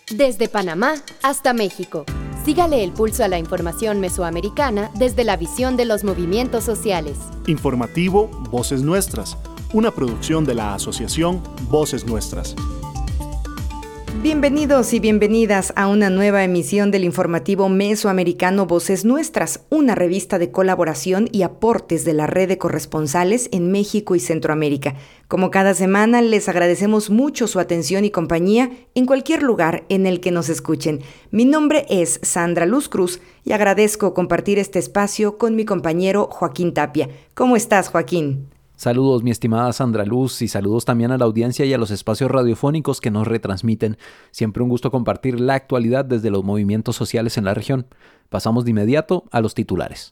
Desde Panamá hasta México. Sígale el pulso a la información mesoamericana desde la visión de los movimientos sociales. Informativo Voces Nuestras, una producción de la Asociación Voces Nuestras. Bienvenidos y bienvenidas a una nueva emisión del informativo mesoamericano Voces Nuestras, una revista de colaboración y aportes de la red de corresponsales en México y Centroamérica. Como cada semana, les agradecemos mucho su atención y compañía en cualquier lugar en el que nos escuchen. Mi nombre es Sandra Luz Cruz y agradezco compartir este espacio con mi compañero Joaquín Tapia. ¿Cómo estás, Joaquín? Saludos, mi estimada Sandra Luz, y saludos también a la audiencia y a los espacios radiofónicos que nos retransmiten. Siempre un gusto compartir la actualidad desde los movimientos sociales en la región. Pasamos de inmediato a los titulares.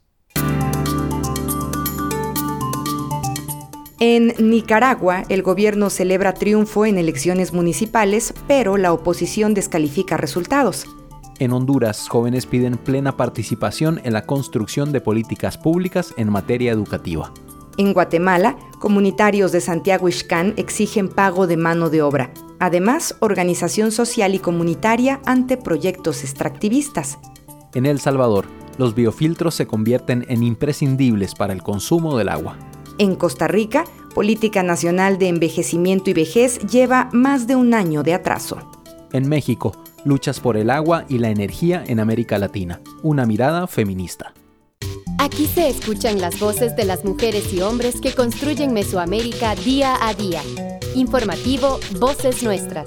En Nicaragua, el gobierno celebra triunfo en elecciones municipales, pero la oposición descalifica resultados. En Honduras, jóvenes piden plena participación en la construcción de políticas públicas en materia educativa. En Guatemala, comunitarios de Santiago Ixcán exigen pago de mano de obra. Además, organización social y comunitaria ante proyectos extractivistas. En El Salvador, los biofiltros se convierten en imprescindibles para el consumo del agua. En Costa Rica, Política Nacional de Envejecimiento y Vejez lleva más de un año de atraso. En México, luchas por el agua y la energía en América Latina. Una mirada feminista. Aquí se escuchan las voces de las mujeres y hombres que construyen Mesoamérica día a día. Informativo Voces Nuestras.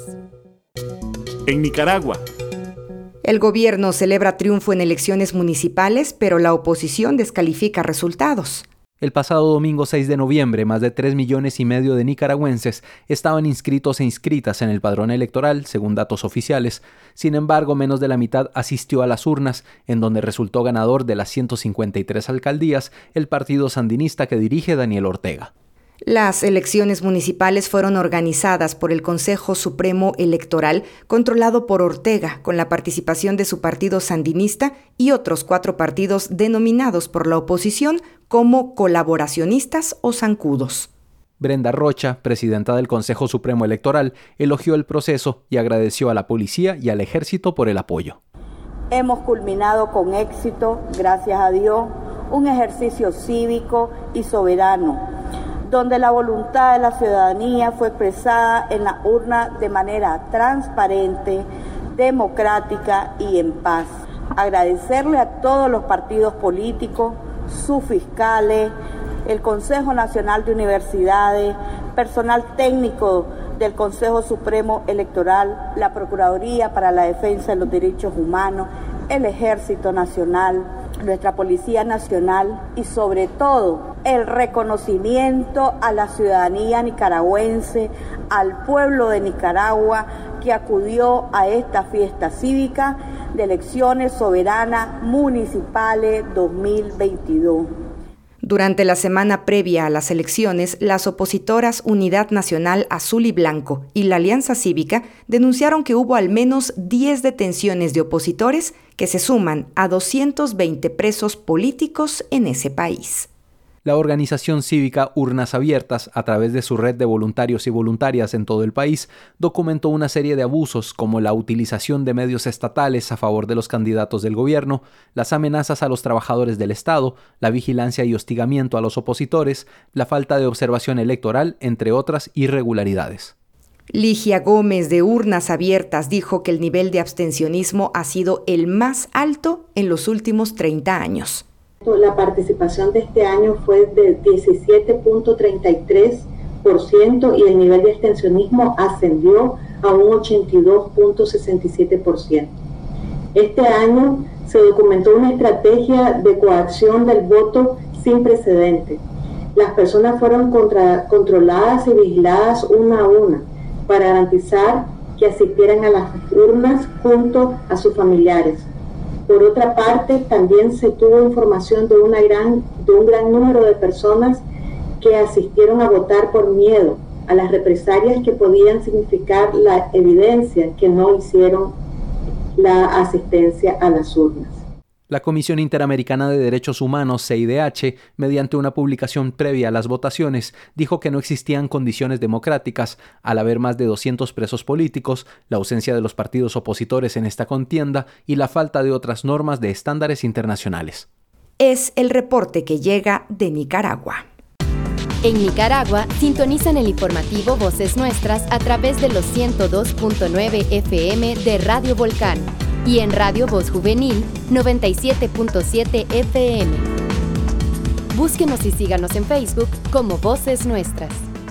En Nicaragua. El gobierno celebra triunfo en elecciones municipales, pero la oposición descalifica resultados. El pasado domingo 6 de noviembre, más de 3,5 millones de nicaragüenses estaban inscritos e inscritas en el padrón electoral, según datos oficiales. Sin embargo, menos de la mitad asistió a las urnas, en donde resultó ganador de las 153 alcaldías el partido sandinista que dirige Daniel Ortega. Las elecciones municipales fueron organizadas por el Consejo Supremo Electoral, controlado por Ortega, con la participación de su partido sandinista y otros 4 partidos denominados por la oposición como colaboracionistas o zancudos. Brenda Rocha, presidenta del Consejo Supremo Electoral, elogió el proceso y agradeció a la policía y al ejército por el apoyo. Hemos culminado con éxito, gracias a Dios, un ejercicio cívico y soberano, donde la voluntad de la ciudadanía fue expresada en la urna de manera transparente, democrática y en paz. Agradecerle a todos los partidos políticos, sus fiscales, el Consejo Nacional de Universidades, personal técnico del Consejo Supremo Electoral, la Procuraduría para la Defensa de los Derechos Humanos, el Ejército Nacional, nuestra Policía Nacional y sobre todo el reconocimiento a la ciudadanía nicaragüense, al pueblo de Nicaragua que acudió a esta fiesta cívica de elecciones soberanas municipales 2022. Durante la semana previa a las elecciones, las opositoras Unidad Nacional Azul y Blanco y la Alianza Cívica denunciaron que hubo al menos 10 detenciones de opositores que se suman a 220 presos políticos en ese país. La organización cívica Urnas Abiertas, a través de su red de voluntarios y voluntarias en todo el país, documentó una serie de abusos como la utilización de medios estatales a favor de los candidatos del gobierno, las amenazas a los trabajadores del Estado, la vigilancia y hostigamiento a los opositores, la falta de observación electoral, entre otras irregularidades. Ligia Gómez de Urnas Abiertas dijo que el nivel de abstencionismo ha sido el más alto en los últimos 30 años. La participación de este año fue de 17.33% y el nivel de abstencionismo ascendió a un 82.67%. Este año se documentó una estrategia de coacción del voto sin precedente. Las personas fueron controladas y vigiladas una a una para garantizar que asistieran a las urnas junto a sus familiares. Por otra parte, también se tuvo información de un gran número de personas que asistieron a votar por miedo a las represalias que podían significar la evidencia que no hicieron la asistencia a las urnas. La Comisión Interamericana de Derechos Humanos, CIDH, mediante una publicación previa a las votaciones, dijo que no existían condiciones democráticas al haber más de 200 presos políticos, la ausencia de los partidos opositores en esta contienda y la falta de otras normas de estándares internacionales. Es el reporte que llega de Nicaragua. En Nicaragua, sintonizan el informativo Voces Nuestras a través de los 102.9 FM de Radio Volcán y en Radio Voz Juvenil 97.7 FM. Búsquenos y síganos en Facebook como Voces Nuestras.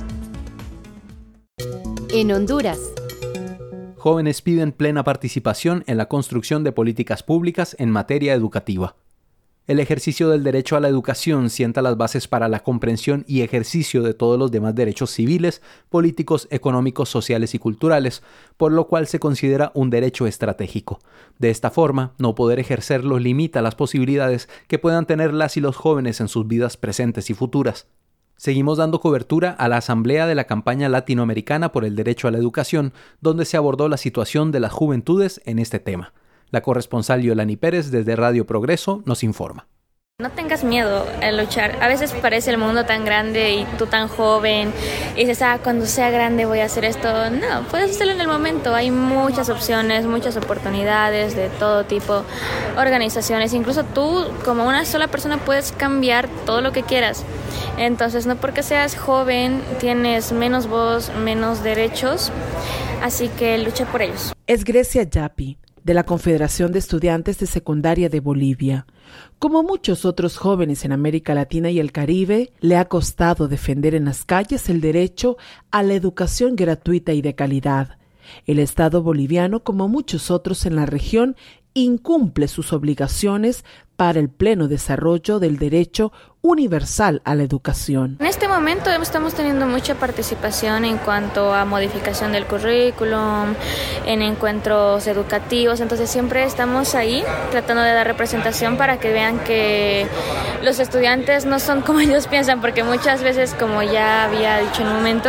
En Honduras, jóvenes piden plena participación en la construcción de políticas públicas en materia educativa. El ejercicio del derecho a la educación sienta las bases para la comprensión y ejercicio de todos los demás derechos civiles, políticos, económicos, sociales y culturales, por lo cual se considera un derecho estratégico. De esta forma, no poder ejercerlo limita las posibilidades que puedan tener las y los jóvenes en sus vidas presentes y futuras. Seguimos dando cobertura a la asamblea de la campaña latinoamericana por el derecho a la educación, donde se abordó la situación de las juventudes en este tema. La corresponsal Yolani Pérez desde Radio Progreso nos informa. No tengas miedo a luchar. A veces parece el mundo tan grande y tú tan joven y dices, cuando sea grande voy a hacer esto. No, puedes hacerlo en el momento. Hay muchas opciones, muchas oportunidades de todo tipo, organizaciones. Incluso tú, como una sola persona, puedes cambiar todo lo que quieras. Entonces, no porque seas joven tienes menos voz, menos derechos. Así que lucha por ellos. Es Grecia Yapi, de la Confederación de Estudiantes de Secundaria de Bolivia. Como muchos otros jóvenes en América Latina y el Caribe, le ha costado defender en las calles el derecho a la educación gratuita y de calidad. El Estado boliviano, como muchos otros en la región, incumple sus obligaciones para el pleno desarrollo del derecho universal a la educación. En este momento estamos teniendo mucha participación en cuanto a modificación del currículum, en encuentros educativos, entonces siempre estamos ahí tratando de dar representación para que vean que los estudiantes no son como ellos piensan, porque muchas veces, como ya había dicho en un momento,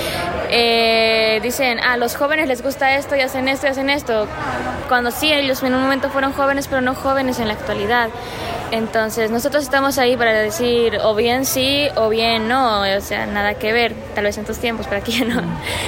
dicen, a los jóvenes les gusta esto y hacen esto, cuando sí, ellos en un momento fueron jóvenes, pero no jóvenes en la actualidad. Entonces nosotros estamos ahí para decir o bien sí o bien no, o sea, nada que ver, tal vez en tus tiempos, pero aquí no.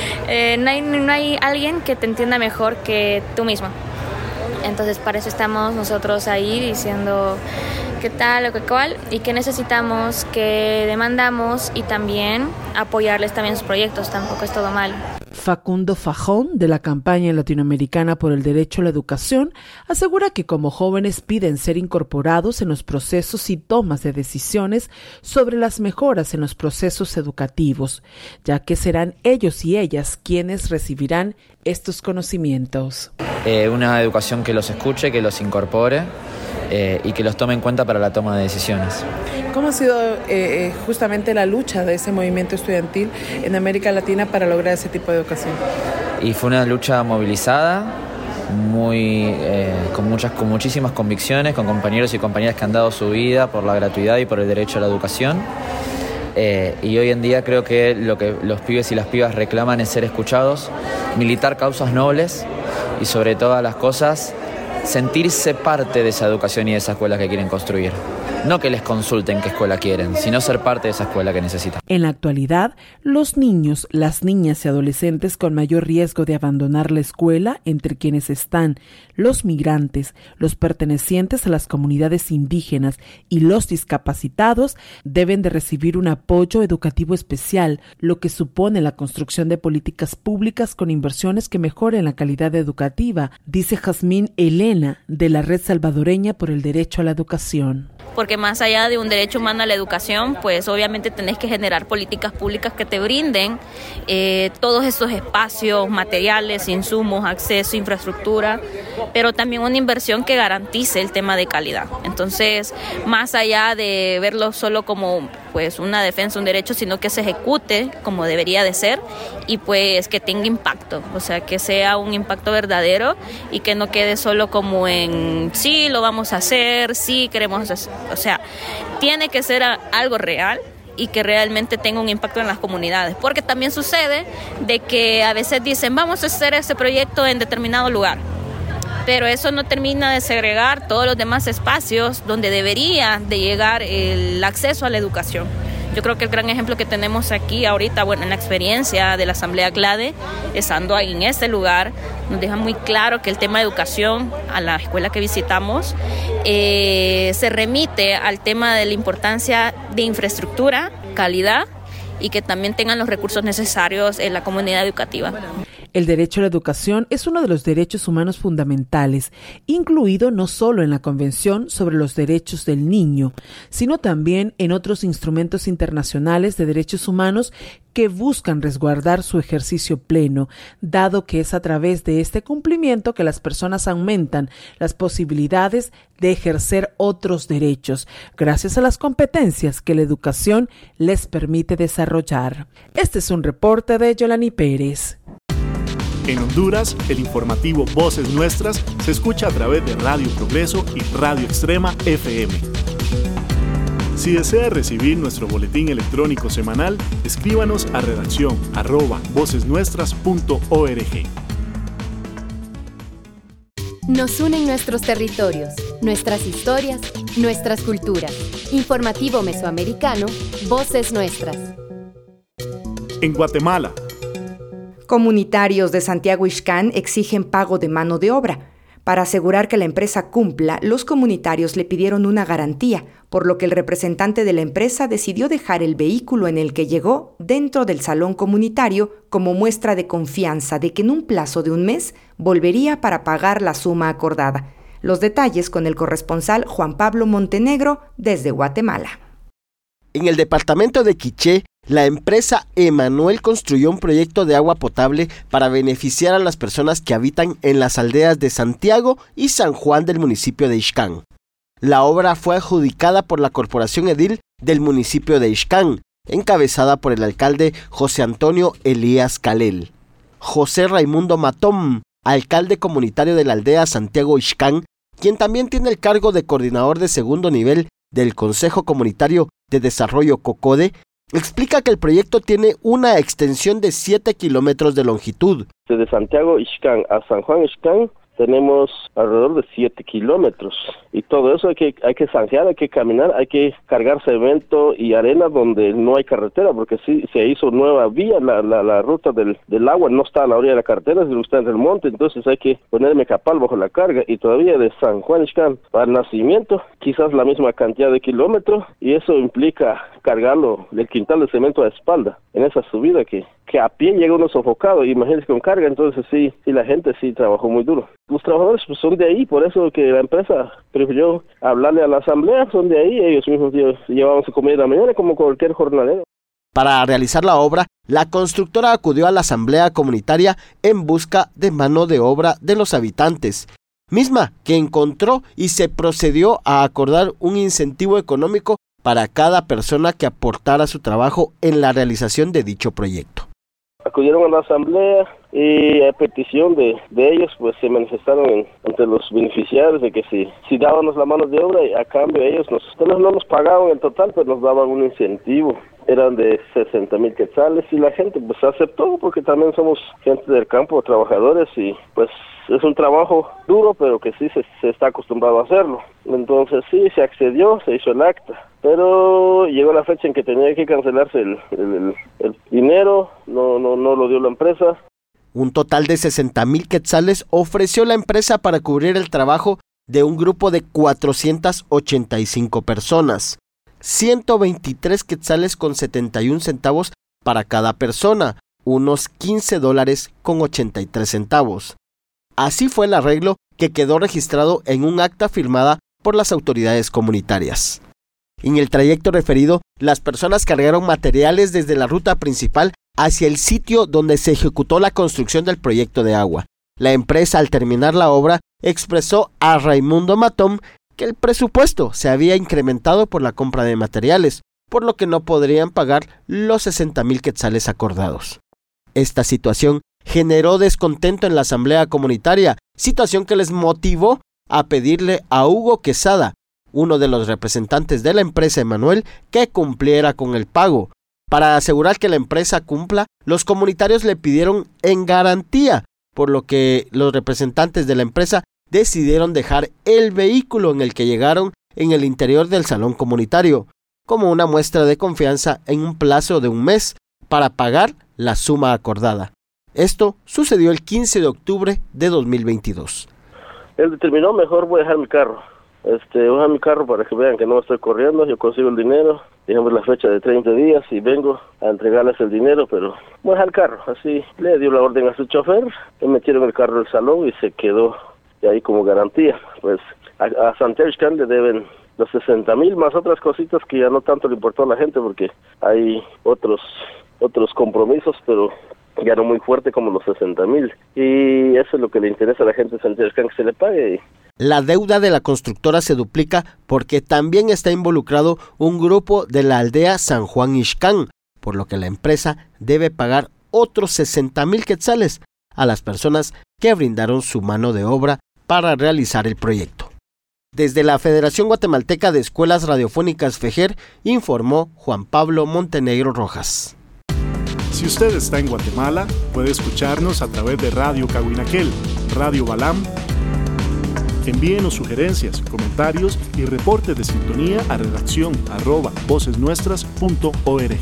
No hay alguien que te entienda mejor que tú mismo. Entonces para eso estamos nosotros ahí diciendo qué tal o qué cual y qué necesitamos, qué demandamos y también apoyarles también sus proyectos, tampoco es todo mal. Facundo Fajón, de la campaña latinoamericana por el derecho a la educación, asegura que como jóvenes piden ser incorporados en los procesos y tomas de decisiones sobre las mejoras en los procesos educativos, ya que serán ellos y ellas quienes recibirán estos conocimientos. Una educación que los escuche, que los incorpore y que los tome en cuenta para la toma de decisiones. ¿Cómo ha sido justamente la lucha de ese movimiento estudiantil en América Latina para lograr ese tipo de educación? Y fue una lucha movilizada, con muchísimas convicciones, con compañeros y compañeras que han dado su vida por la gratuidad y por el derecho a la educación. Y hoy en día creo que lo que los pibes y las pibas reclaman es ser escuchados, militar causas nobles y sobre todas las cosas sentirse parte de esa educación y de esa escuela que quieren construir. No que les consulten qué escuela quieren, sino ser parte de esa escuela que necesitan. En la actualidad, los niños, las niñas y adolescentes con mayor riesgo de abandonar la escuela, entre quienes están los migrantes, los pertenecientes a las comunidades indígenas y los discapacitados, deben de recibir un apoyo educativo especial, lo que supone la construcción de políticas públicas con inversiones que mejoren la calidad educativa, dice Jazmín Elena, de la Red Salvadoreña por el Derecho a la Educación. Porque más allá de un derecho humano a la educación, pues obviamente tenés que generar políticas públicas que te brinden todos esos espacios, materiales, insumos, acceso, infraestructura, pero también una inversión que garantice el tema de calidad. Entonces, más allá de verlo solo como pues una defensa, un derecho, sino que se ejecute como debería de ser y pues que tenga impacto, o sea, que sea un impacto verdadero y que no quede solo como en sí, lo vamos a hacer, sí, queremos hacer, o sea, tiene que ser algo real y que realmente tenga un impacto en las comunidades, porque también sucede de que a veces dicen, vamos a hacer este proyecto en determinado lugar, pero eso no termina de segregar todos los demás espacios donde debería de llegar el acceso a la educación. Yo creo que el gran ejemplo que tenemos aquí ahorita, en la experiencia de la Asamblea CLADE, estando ahí en este lugar, nos deja muy claro que el tema de educación a la escuela que visitamos se remite al tema de la importancia de infraestructura, calidad y que también tengan los recursos necesarios en la comunidad educativa. El derecho a la educación es uno de los derechos humanos fundamentales, incluido no solo en la Convención sobre los Derechos del Niño, sino también en otros instrumentos internacionales de derechos humanos que buscan resguardar su ejercicio pleno, dado que es a través de este cumplimiento que las personas aumentan las posibilidades de ejercer otros derechos, gracias a las competencias que la educación les permite desarrollar. Este es un reporte de Yolani Pérez. En Honduras, el informativo Voces Nuestras se escucha a través de Radio Progreso y Radio Extrema FM. Si desea recibir nuestro boletín electrónico semanal, escríbanos a redacción@vocesnuestras.org. Nos unen nuestros territorios, nuestras historias, nuestras culturas. Informativo Mesoamericano, Voces Nuestras. En Guatemala, comunitarios de Santiago Ixcán exigen pago de mano de obra. Para asegurar que la empresa cumpla, los comunitarios le pidieron una garantía, por lo que el representante de la empresa decidió dejar el vehículo en el que llegó dentro del salón comunitario como muestra de confianza de que en un plazo de un mes volvería para pagar la suma acordada. Los detalles con el corresponsal Juan Pablo Montenegro desde Guatemala. En el departamento de Quiché, la empresa Emanuel construyó un proyecto de agua potable para beneficiar a las personas que habitan en las aldeas de Santiago y San Juan del municipio de Ixcán. La obra fue adjudicada por la Corporación Edil del municipio de Ixcán, encabezada por el alcalde José Antonio Elías Calel. José Raimundo Matón, alcalde comunitario de la aldea Santiago Ixcán, quien también tiene el cargo de coordinador de segundo nivel del Consejo Comunitario de Desarrollo COCODE, explica que el proyecto tiene una extensión de 7 kilómetros de longitud. Desde Santiago Ixcán a San Juan Ixcán tenemos alrededor de 7 kilómetros y todo eso hay que zanjear, hay que caminar, hay que cargar cemento y arena donde no hay carretera, porque sí se hizo nueva vía, la ruta del agua no está a la orilla de la carretera, sino está en el monte, entonces hay que poner mecapal bajo la carga y todavía de San Juan Ixcán para el Nacimiento quizás la misma cantidad de kilómetros y eso implica cargarlo del quintal de cemento a la espalda en esa subida que a pie llega uno sofocado, imagínense con carga, entonces sí la gente sí trabajó muy duro. Los trabajadores pues, son de ahí, por eso que la empresa prefirió hablarle a la asamblea, son de ahí, ellos mismos llevaban su comida de la mañana como cualquier jornalero. Para realizar la obra, la constructora acudió a la asamblea comunitaria en busca de mano de obra de los habitantes, misma que encontró y se procedió a acordar un incentivo económico para cada persona que aportara su trabajo en la realización de dicho proyecto. Acudieron a la asamblea y a petición de ellos pues se manifestaron ante los beneficiarios de que si dábamos la mano de obra y a cambio ellos no nos pagaban en total, pero nos daban un incentivo. Eran de 60,000 quetzales y la gente pues aceptó porque también somos gente del campo, trabajadores y pues es un trabajo duro pero que sí se está acostumbrado a hacerlo. Entonces sí, se accedió, se hizo el acta, pero llegó la fecha en que tenía que cancelarse el dinero, no lo dio la empresa. Un total de 60,000 quetzales ofreció la empresa para cubrir el trabajo de un grupo de 485 personas. 123 quetzales con 71 centavos para cada persona, unos $15.83. Así fue el arreglo que quedó registrado en un acta firmada por las autoridades comunitarias. En el trayecto referido, las personas cargaron materiales desde la ruta principal hacia el sitio donde se ejecutó la construcción del proyecto de agua. La empresa, al terminar la obra, expresó a Raimundo Matón que el presupuesto se había incrementado por la compra de materiales, por lo que no podrían pagar los 60,000 quetzales acordados. Esta situación generó descontento en la asamblea comunitaria, situación que les motivó a pedirle a Hugo Quesada, uno de los representantes de la empresa Emanuel, que cumpliera con el pago. Para asegurar que la empresa cumpla, los comunitarios le pidieron en garantía, por lo que los representantes de la empresa decidieron dejar el vehículo en el que llegaron en el interior del salón comunitario, como una muestra de confianza en un plazo de un mes para pagar la suma acordada. Esto sucedió el 15 de octubre de 2022. Él determinó, mejor voy a dejar mi carro. Voy a dejar mi carro para que vean que no estoy corriendo, yo consigo el dinero, digamos la fecha de 30 días y vengo a entregarles el dinero, pero voy a dejar el carro. Así le dio la orden a su chofer, le metieron el carro al salón y se quedó ahí como garantía. Pues a Santiago Ixcán le deben los 60,000 más otras cositas que ya no tanto le importó a la gente porque hay otros compromisos, pero ya no muy fuerte como los 60,000. Y eso es lo que le interesa a la gente de Santiago Ixcán, que se le pague. La deuda de la constructora se duplica porque también está involucrado un grupo de la aldea San Juan Ixcán, por lo que la empresa debe pagar otros 60,000 quetzales a las personas que brindaron su mano de obra para realizar el proyecto. Desde la Federación Guatemalteca de Escuelas Radiofónicas FEJER, informó Juan Pablo Montenegro Rojas. Si usted está en Guatemala, puede escucharnos a través de Radio Cahuinaquel, Radio Balam. Envíenos sugerencias, comentarios y reportes de sintonía a redacción@vocesnuestras.org.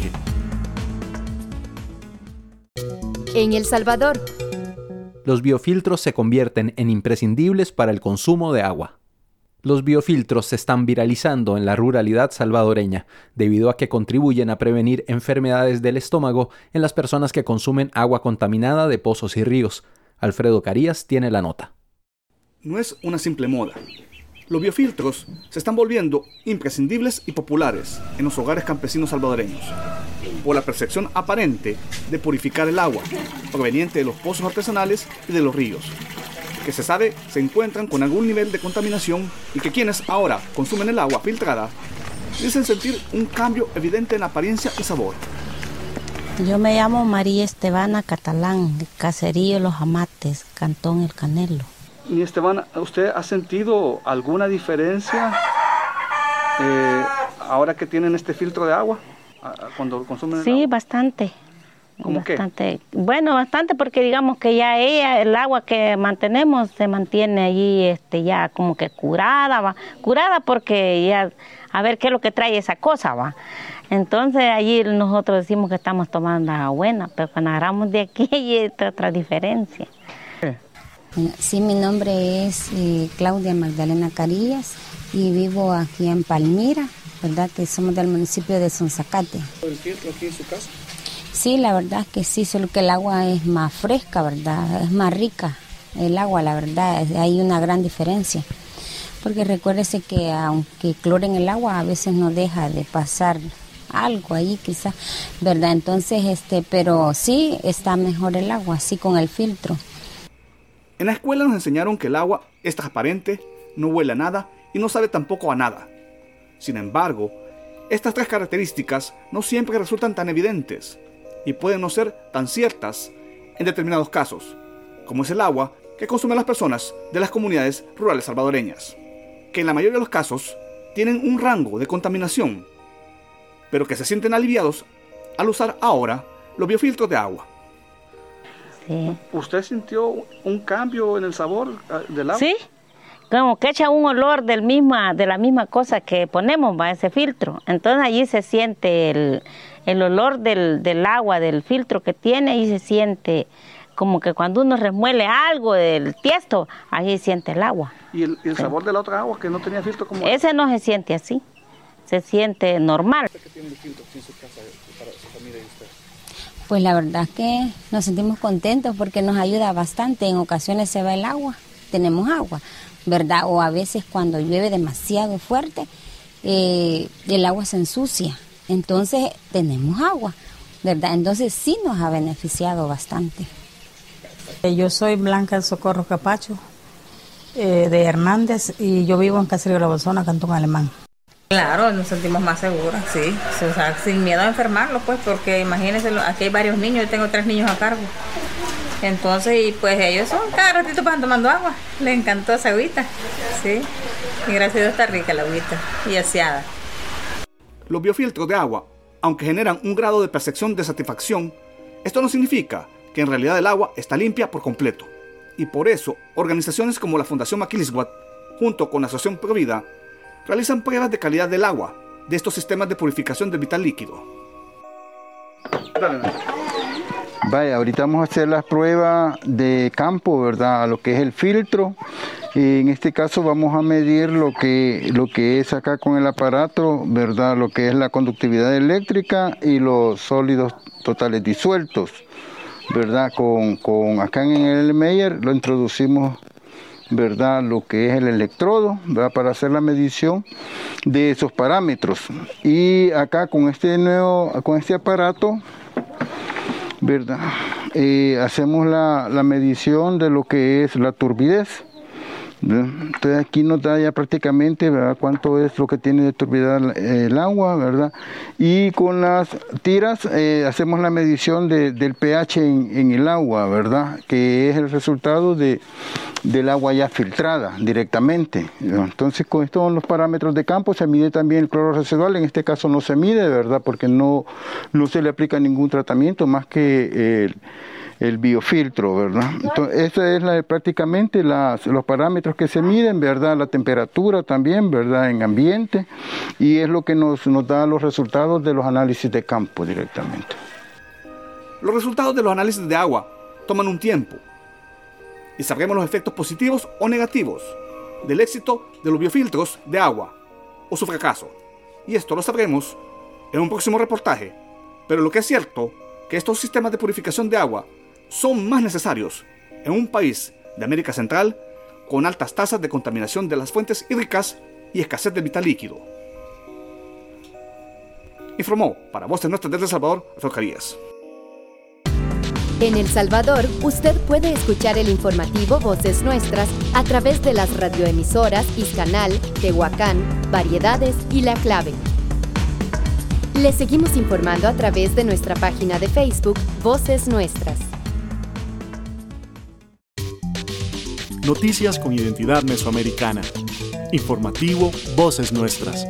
En El Salvador, los biofiltros se convierten en imprescindibles para el consumo de agua. Los biofiltros se están viralizando en la ruralidad salvadoreña, debido a que contribuyen a prevenir enfermedades del estómago en las personas que consumen agua contaminada de pozos y ríos. Alfredo Carías tiene la nota. No es una simple moda. Los biofiltros se están volviendo imprescindibles y populares en los hogares campesinos salvadoreños, por la percepción aparente de purificar el agua proveniente de los pozos artesanales y de los ríos, que se sabe se encuentran con algún nivel de contaminación y que quienes ahora consumen el agua filtrada dicen sentir un cambio evidente en la apariencia y sabor. Yo me llamo María Estebana Catalán, Caserío Los Amates, Cantón El Canelo. Y Estebana, ¿usted ha sentido alguna diferencia ahora que tienen este filtro de agua cuando consumen el agua? Sí, bastante. ¿Cómo bastante? Bueno, bastante porque digamos que ya el agua que mantenemos se mantiene allí ya como que curada porque ya a ver qué es lo que trae esa cosa, va. Entonces allí nosotros decimos que estamos tomando agua buena, pero cuando agarramos de aquí hay otra diferencia. Sí, mi nombre es Claudia Magdalena Carías y vivo aquí en Palmira, ¿verdad? Que somos del municipio de Sonzacate. ¿El filtro aquí en su casa? Sí, la verdad que sí, solo que el agua es más fresca, ¿verdad? Es más rica el agua, la verdad, hay una gran diferencia. Porque recuérdese que aunque cloren el agua, a veces no deja de pasar algo ahí quizás, ¿verdad? Entonces, pero sí está mejor el agua, así con el filtro. En la escuela nos enseñaron que el agua es transparente, no huele a nada y no sabe tampoco a nada. Sin embargo, estas tres características no siempre resultan tan evidentes y pueden no ser tan ciertas en determinados casos, como es el agua que consumen las personas de las comunidades rurales salvadoreñas, que en la mayoría de los casos tienen un rango de contaminación, pero que se sienten aliviados al usar ahora los biofiltros de agua. Sí. ¿Usted sintió un cambio en el sabor del agua? Sí, como que echa un olor de la misma cosa que ponemos, va, ese filtro. Entonces allí se siente el olor del agua, del filtro que tiene, y se siente como que cuando uno remuele algo del tiesto, allí siente el agua. ¿Y el sabor de la otra agua que no tenía filtro? ¿Cómo ese no se siente así, se siente normal. ¿Qué tiene el filtro en su casa para su familia y usted? Pues la verdad que nos sentimos contentos porque nos ayuda bastante. En ocasiones se va el agua, tenemos agua, ¿verdad? O a veces cuando llueve demasiado fuerte, el agua se ensucia. Entonces tenemos agua, ¿verdad? Entonces sí nos ha beneficiado bastante. Yo soy Blanca Socorro Capacho, de Hernández, y yo vivo en Caserío La Bolsona, Cantón Alemán. Claro, nos sentimos más seguras, sí, o sea, sin miedo a enfermarlos, pues, porque imagínense, aquí hay varios niños, yo tengo 3 niños a cargo. Entonces, y pues ellos cada ratito pasan tomando agua, les encantó esa agüita, sí, y gracias a Dios está rica la agüita y aseada. Los biofiltros de agua, aunque generan un grado de percepción de satisfacción, esto no significa que en realidad el agua está limpia por completo. Y por eso, organizaciones como la Fundación Maquilisguat, junto con la Asociación Provida, realizan pruebas de calidad del agua de estos sistemas de purificación del vital líquido. Vaya, ahorita vamos a hacer las pruebas de campo, ¿verdad? A lo que es el filtro. Y en este caso vamos a medir lo que es acá con el aparato, ¿verdad? Lo que es la conductividad eléctrica y los sólidos totales disueltos, ¿verdad? Con acá en el Meyer lo introducimos, ¿verdad? Lo que es el electrodo, ¿verdad? Para hacer la medición de esos parámetros. Y acá con este aparato, ¿verdad? Hacemos la medición de lo que es la turbidez. Entonces aquí nos da ya prácticamente, ¿verdad?, cuánto es lo que tiene de turbidez el agua, ¿verdad? Y con las tiras hacemos la medición del pH en el agua, ¿verdad?, que es el resultado del agua ya filtrada directamente. Entonces con estos son los parámetros de campo. Se mide también el cloro residual. En este caso no se mide, ¿verdad?, porque no se le aplica ningún tratamiento más que el biofiltro, ¿verdad? Entonces, esa es prácticamente los parámetros que se miden, ¿verdad? La temperatura también, ¿verdad? En ambiente, y es lo que nos da los resultados de los análisis de campo directamente. Los resultados de los análisis de agua toman un tiempo y sabremos los efectos positivos o negativos del éxito de los biofiltros de agua o su fracaso. Y esto lo sabremos en un próximo reportaje. Pero lo que es cierto, que estos sistemas de purificación de agua son más necesarios en un país de América Central con altas tasas de contaminación de las fuentes hídricas y escasez de vital líquido. Informó para Voces Nuestras desde El Salvador, Alfredo Carías. En El Salvador, usted puede escuchar el informativo Voces Nuestras a través de las radioemisoras Izcanal, Tehuacán, Variedades y La Clave. Le seguimos informando a través de nuestra página de Facebook Voces Nuestras. Noticias con identidad mesoamericana. Informativo Voces Nuestras.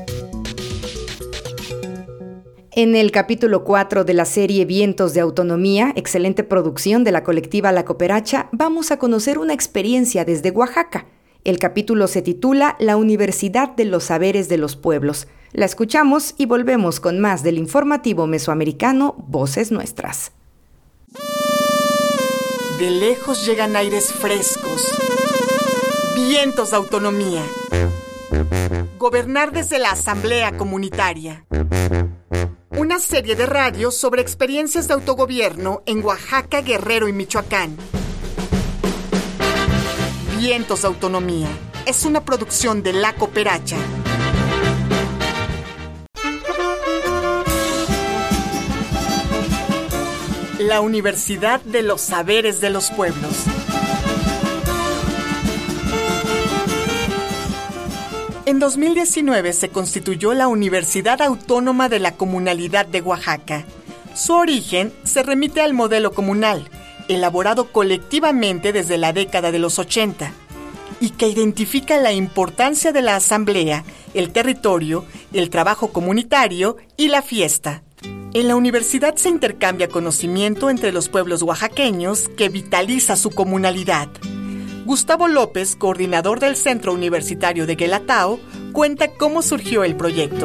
En el capítulo 4 de la serie Vientos de Autonomía, excelente producción de la colectiva La Cooperacha, vamos a conocer una experiencia desde Oaxaca. El capítulo se titula La Universidad de los Saberes de los Pueblos. La escuchamos y volvemos con más del informativo mesoamericano Voces Nuestras. De lejos llegan aires frescos, vientos de autonomía. Gobernar desde la Asamblea Comunitaria. Una serie de radios sobre experiencias de autogobierno en Oaxaca, Guerrero y Michoacán. Vientos de Autonomía es una producción de La Cooperacha. La Universidad de los Saberes de los Pueblos. En 2019 se constituyó la Universidad Autónoma de la Comunalidad de Oaxaca. Su origen se remite al modelo comunal, elaborado colectivamente desde la década de los 80, y que identifica la importancia de la asamblea, el territorio, el trabajo comunitario y la fiesta. En la universidad se intercambia conocimiento entre los pueblos oaxaqueños que vitaliza su comunalidad. Gustavo López, coordinador del Centro Universitario de Guelatao, cuenta cómo surgió el proyecto.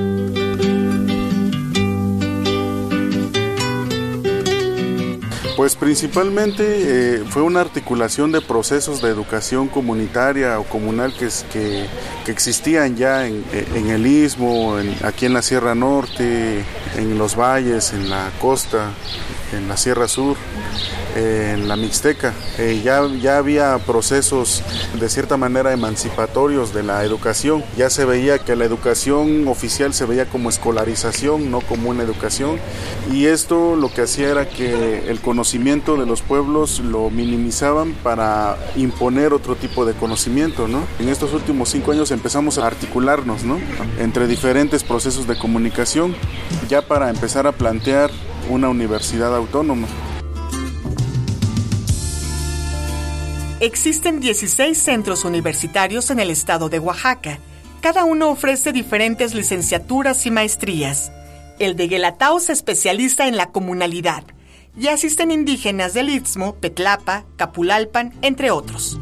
Pues principalmente fue una articulación de procesos de educación comunitaria o comunal que existían ya en el Istmo, aquí en la Sierra Norte, en los valles, en la costa, en la Sierra Sur, en la Mixteca. Ya había procesos de cierta manera emancipatorios de la educación. Ya se veía que la educación oficial se veía como escolarización, no como una educación. Y esto lo que hacía era que el conocimiento de los pueblos lo minimizaban para imponer otro tipo de conocimiento, ¿no? En estos últimos 5 años empezamos a articularnos, ¿no?, entre diferentes procesos de comunicación, ya para empezar a plantear una universidad autónoma. Existen 16 centros universitarios en el estado de Oaxaca. Cada uno ofrece diferentes licenciaturas y maestrías. El de Guelatao se especializa en la comunalidad y asisten indígenas del Istmo, Petlapa, Capulalpan, entre otros.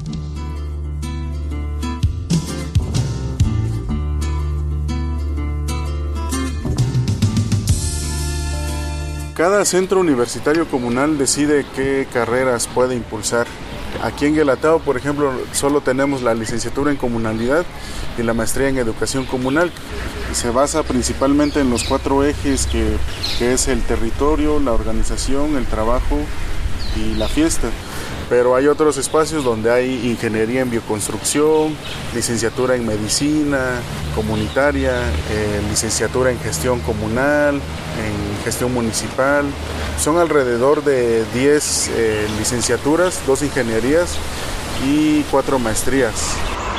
Cada centro universitario comunal decide qué carreras puede impulsar. Aquí en Guelatao, por ejemplo, solo tenemos la licenciatura en comunalidad y la maestría en educación comunal. Se basa principalmente en los 4 ejes que es el territorio, la organización, el trabajo y la fiesta. Pero hay otros espacios donde hay ingeniería en bioconstrucción, licenciatura en medicina comunitaria, licenciatura en gestión comunal, en gestión municipal. Son alrededor de 10 licenciaturas, 2 ingenierías y 4 maestrías.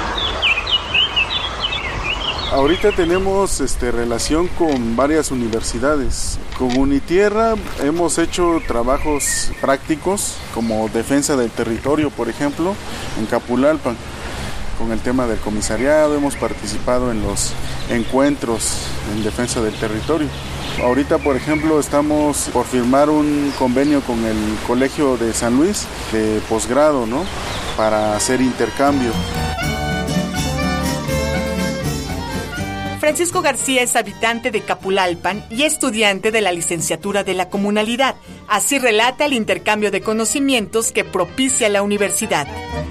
Ahorita tenemos relación con varias universidades. Con Unitierra hemos hecho trabajos prácticos como defensa del territorio, por ejemplo, en Capulalpan. Con el tema del comisariado hemos participado en los encuentros en defensa del territorio. Ahorita, por ejemplo, estamos por firmar un convenio con el Colegio de San Luis de posgrado, ¿no? Para hacer intercambio. Francisco García es habitante de Capulalpan y estudiante de la licenciatura de la comunalidad. Así relata el intercambio de conocimientos que propicia la universidad.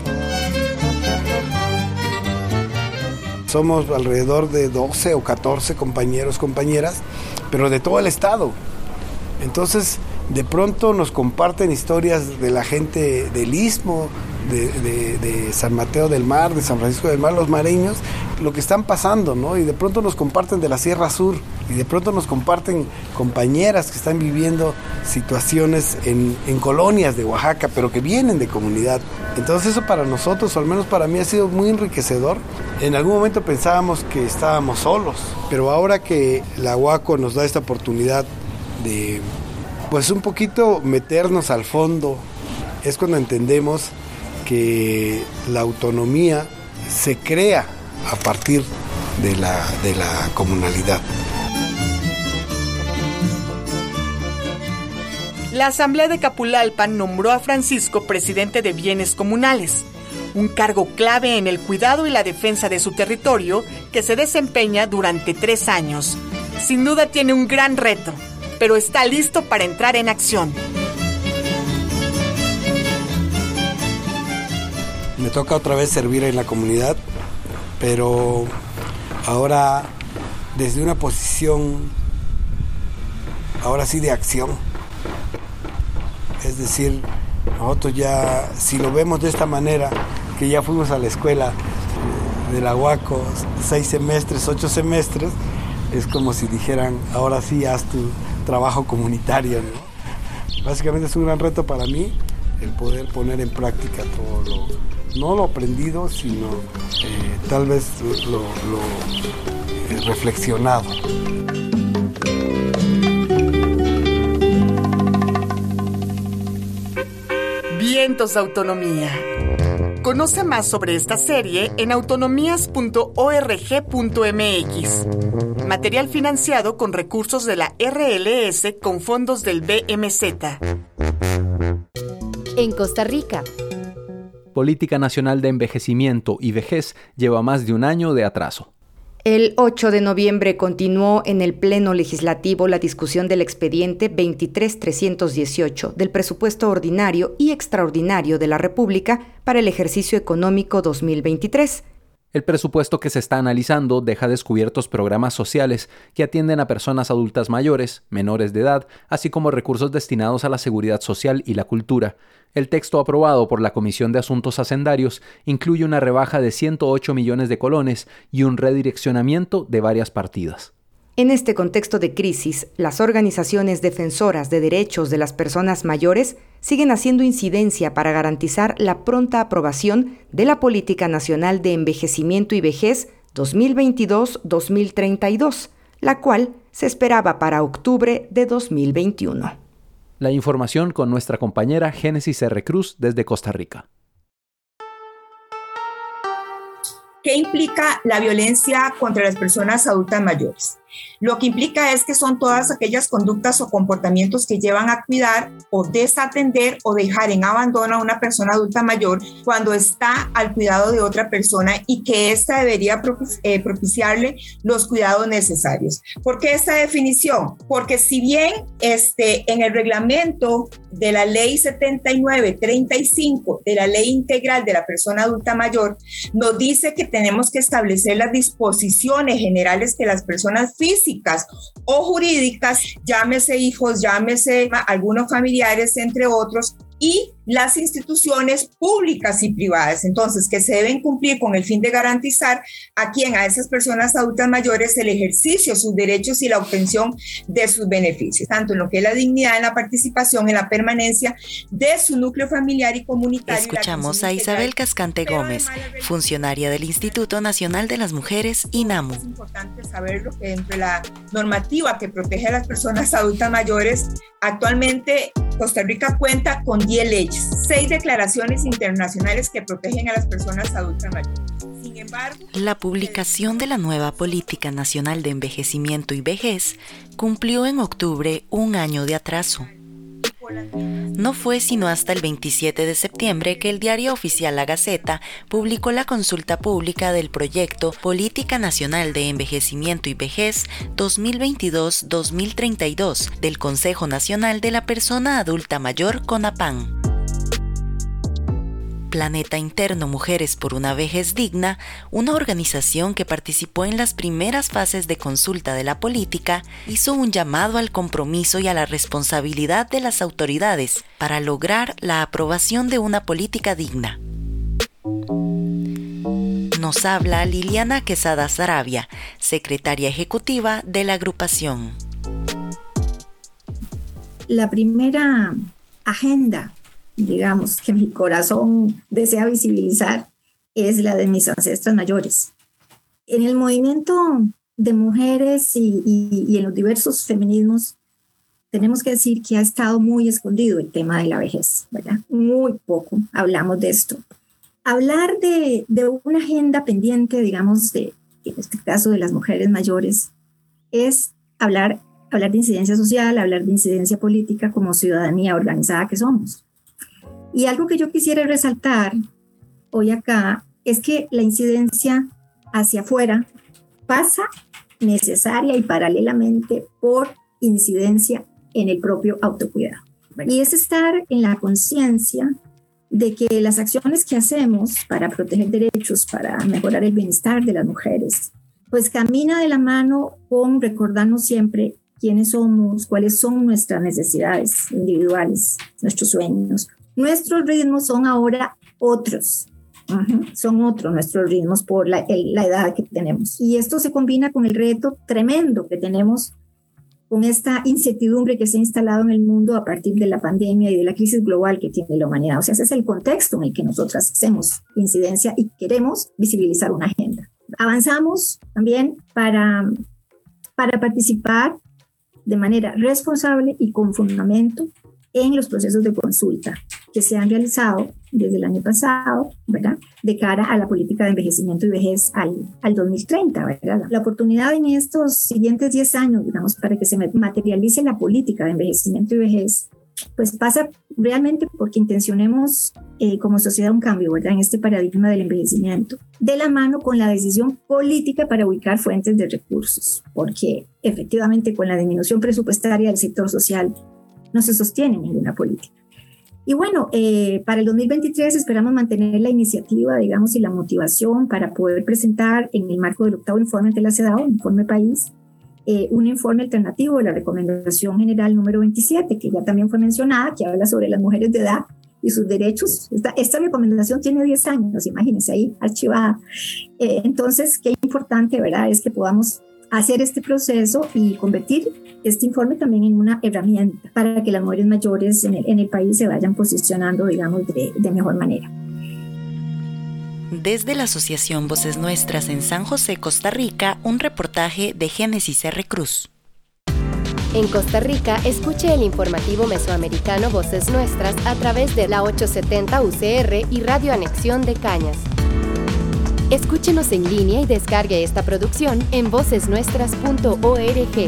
Somos alrededor de 12 o 14 compañeros, compañeras, pero de todo el estado. Entonces, de pronto nos comparten historias de la gente del Istmo, de San Mateo del Mar, de San Francisco del Mar, los mareños, lo que están pasando, ¿no? Y de pronto nos comparten de la Sierra Sur, y de pronto nos comparten compañeras que están viviendo situaciones en colonias de Oaxaca, pero que vienen de comunidad. Entonces eso para nosotros, o al menos para mí, ha sido muy enriquecedor. En algún momento pensábamos que estábamos solos, pero ahora que la UACO nos da esta oportunidad de, pues un poquito meternos al fondo, es cuando entendemos que la autonomía se crea a partir de la comunalidad. La Asamblea de Capulalpan nombró a Francisco presidente de Bienes Comunales, un cargo clave en el cuidado y la defensa de su territorio que se desempeña durante 3 años. Sin duda tiene un gran reto, pero está listo para entrar en acción. Me toca otra vez servir en la comunidad, pero ahora desde una posición, ahora sí de acción. Es decir, nosotros ya, si lo vemos de esta manera, que ya fuimos a la escuela de la UACO 6 semestres, 8 semestres, es como si dijeran, ahora sí haz tu trabajo comunitario, ¿no? Básicamente es un gran reto para mí el poder poner en práctica todo no lo aprendido, sino tal vez lo reflexionado. Vientos de Autonomía. Conoce más sobre esta serie en autonomías.org.mx. Material financiado con recursos de la RLS con fondos del BMZ. En Costa Rica. Política Nacional de Envejecimiento y Vejez lleva más de un año de atraso. El 8 de noviembre continuó en el Pleno Legislativo la discusión del expediente 23318 del presupuesto ordinario y extraordinario de la República para el ejercicio económico 2023. El presupuesto que se está analizando deja descubiertos programas sociales que atienden a personas adultas mayores, menores de edad, así como recursos destinados a la seguridad social y la cultura. El texto aprobado por la Comisión de Asuntos Hacendarios incluye una rebaja de 108 millones de colones y un redireccionamiento de varias partidas. En este contexto de crisis, las organizaciones defensoras de derechos de las personas mayores siguen haciendo incidencia para garantizar la pronta aprobación de la Política Nacional de Envejecimiento y Vejez 2022-2032, la cual se esperaba para octubre de 2021. La información con nuestra compañera Génesis R. Cruz desde Costa Rica. ¿Qué implica la violencia contra las personas adultas mayores? Lo que implica es que son todas aquellas conductas o comportamientos que llevan a cuidar o desatender o dejar en abandono a una persona adulta mayor cuando está al cuidado de otra persona y que ésta debería propiciarle los cuidados necesarios. ¿Por qué esta definición? Porque si bien en el reglamento de la Ley 7935 de la Ley Integral de la Persona Adulta Mayor nos dice que tenemos que establecer las disposiciones generales que las personas físicas o jurídicas, llámese hijos, llámese algunos familiares, entre otros, y las instituciones públicas y privadas, entonces, que se deben cumplir con el fin de garantizar a esas personas adultas mayores el ejercicio, sus derechos y la obtención de sus beneficios, tanto en lo que es la dignidad, en la participación, en la permanencia de su núcleo familiar y comunitario. Escuchamos a Isabel Cascante Gómez, funcionaria del Instituto Nacional de las Mujeres, INAMU. Es importante saberlo, que dentro de la normativa que protege a las personas adultas mayores, actualmente Costa Rica cuenta con 10 leyes, 6 declaraciones internacionales que protegen a las personas adultas mayores. Sin embargo, la publicación de la nueva Política Nacional de Envejecimiento y Vejez cumplió en octubre un año de atraso. No fue sino hasta el 27 de septiembre que el diario oficial La Gaceta publicó la consulta pública del proyecto Política Nacional de Envejecimiento y Vejez 2022-2032 del Consejo Nacional de la Persona Adulta Mayor, CONAPAN. Planeta Interno Mujeres por una Vejez Digna, una organización que participó en las primeras fases de consulta de la política, hizo un llamado al compromiso y a la responsabilidad de las autoridades para lograr la aprobación de una política digna. Nos habla Liliana Quesada Saravia, secretaria ejecutiva de la agrupación. La primera agenda, digamos, que mi corazón desea visibilizar es la de mis ancestras mayores. En el movimiento de mujeres y en los diversos feminismos, tenemos que decir que ha estado muy escondido el tema de la vejez, ¿verdad? Muy poco hablamos de esto. Hablar de una agenda pendiente, digamos, en este caso de las mujeres mayores, es hablar de incidencia social, hablar de incidencia política como ciudadanía organizada que somos. Y algo que yo quisiera resaltar hoy acá es que la incidencia hacia afuera pasa necesaria y paralelamente por incidencia en el propio autocuidado. Y es estar en la conciencia de que las acciones que hacemos para proteger derechos, para mejorar el bienestar de las mujeres, pues camina de la mano con recordarnos siempre quiénes somos, cuáles son nuestras necesidades individuales, nuestros sueños. Nuestros ritmos son ahora otros, son otros nuestros ritmos por la edad que tenemos. Y esto se combina con el reto tremendo que tenemos, con esta incertidumbre que se ha instalado en el mundo a partir de la pandemia y de la crisis global que tiene la humanidad. O sea, ese es el contexto en el que nosotras hacemos incidencia y queremos visibilizar una agenda. Avanzamos también para participar de manera responsable y con fundamento en los procesos de consulta que se han realizado desde el año pasado, ¿verdad?, de cara a la política de envejecimiento y vejez al 2030, ¿verdad? La oportunidad en estos siguientes 10 años, digamos, para que se materialice la política de envejecimiento y vejez, pues pasa realmente porque intencionemos como sociedad un cambio, ¿verdad?, en este paradigma del envejecimiento, de la mano con la decisión política para ubicar fuentes de recursos, porque efectivamente con la disminución presupuestaria del sector social no se sostiene ninguna política. Y bueno, para el 2023 esperamos mantener la iniciativa, digamos, y la motivación para poder presentar en el marco del 8º informe de la CEDAW, informe país, un informe alternativo de la recomendación general número 27, que ya también fue mencionada, que habla sobre las mujeres de edad y sus derechos. Esta recomendación tiene 10 años, imagínense, ahí archivada. Entonces, qué importante, ¿verdad?, es que podamos hacer este proceso y convertir este informe también en una herramienta para que las mujeres mayores en el país se vayan posicionando, digamos, de mejor manera. Desde la Asociación Voces Nuestras en San José, Costa Rica, un reportaje de Génesis R. Cruz. En Costa Rica, escuche el informativo mesoamericano Voces Nuestras a través de la 870 UCR y Radio Anexión de Cañas. Escúchenos en línea y descargue esta producción en vocesnuestras.org.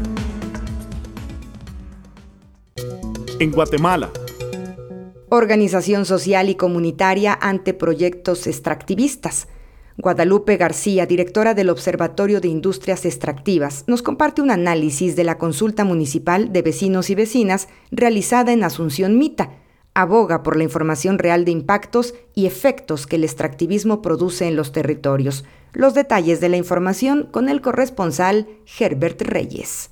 En Guatemala. Organización social y comunitaria ante proyectos extractivistas. Guadalupe García, directora del Observatorio de Industrias Extractivas, nos comparte un análisis de la consulta municipal de vecinos y vecinas realizada en Asunción Mita. Aboga por la información real de impactos y efectos que el extractivismo produce en los territorios. Los detalles de la información con el corresponsal Herbert Reyes.